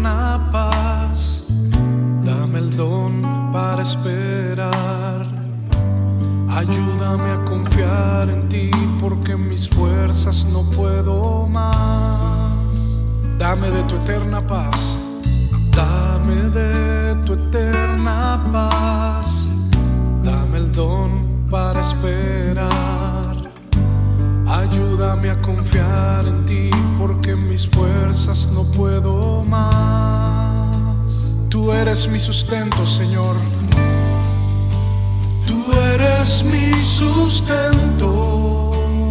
eterna paz. Dame el don para esperar. Ayúdame a confiar en ti, porque en mis fuerzas no puedo más. Dame de tu eterna paz. Dame de tu eterna paz. Dame el don para esperar. Ayúdame a confiar en ti, porque en mis fuerzas no puedo más. Tú eres mi sustento, Señor. Tú eres mi sustento.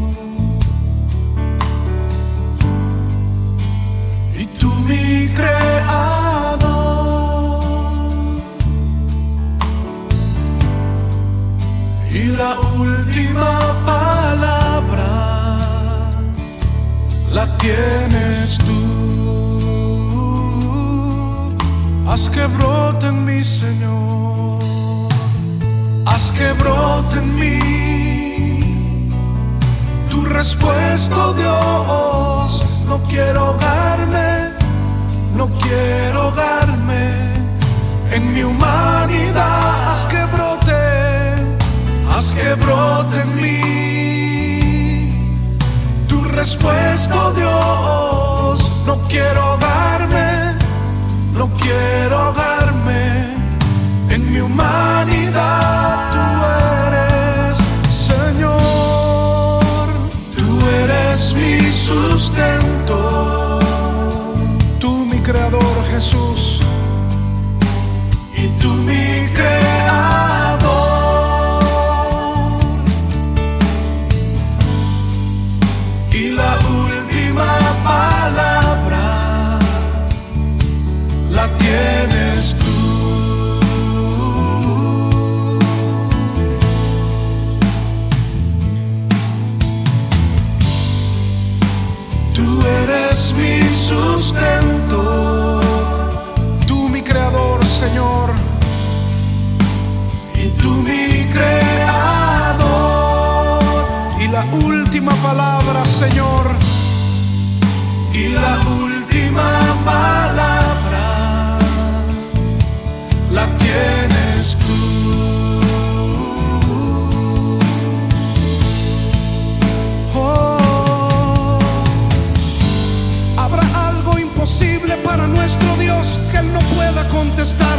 Y tú mi creador. Y la última palabra la tienes tú. Haz que brote en mí, Señor. Haz que brote en mí tu respuesta, oh Dios. No quiero ahogarme, no quiero ahogarme en mi humanidad. Haz que brote en mí tu respuesta, oh Dios. No quiero ahogarme, no quiero ahogarme en mi humanidad. Tú eres, Señor, tú eres mi sustento. Tú mi creador, Jesús, y tú mi creador. Y la última palabra la tienes tú. Mi sustento, tú mi creador, Señor, y tú mi creador. Y la última palabra, Señor, y la última palabra la tienes tú. Para nuestro Dios que Él no pueda contestar.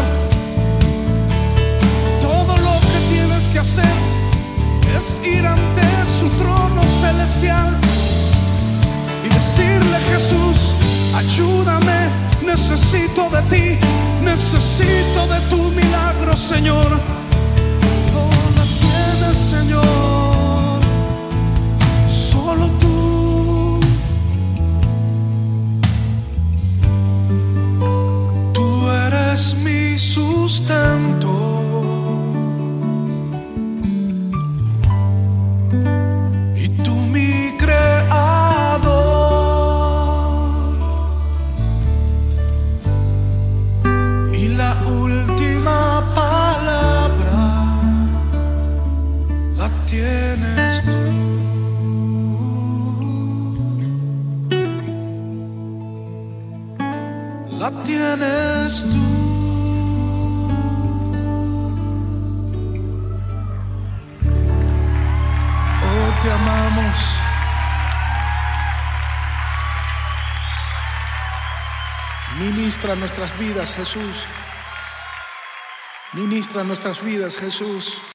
Todo lo que tienes que hacer es ir ante su trono celestial y decirle: Jesús, ayúdame, necesito de ti, necesito de tu milagro, Señor. Oh, la tienes, Señor, solo tú. Es mi sustento, y tú mi creador. Y la última palabra la tienes tú. La tienes tú. Te amamos. Ministra nuestras vidas, Jesús. Ministra nuestras vidas, Jesús.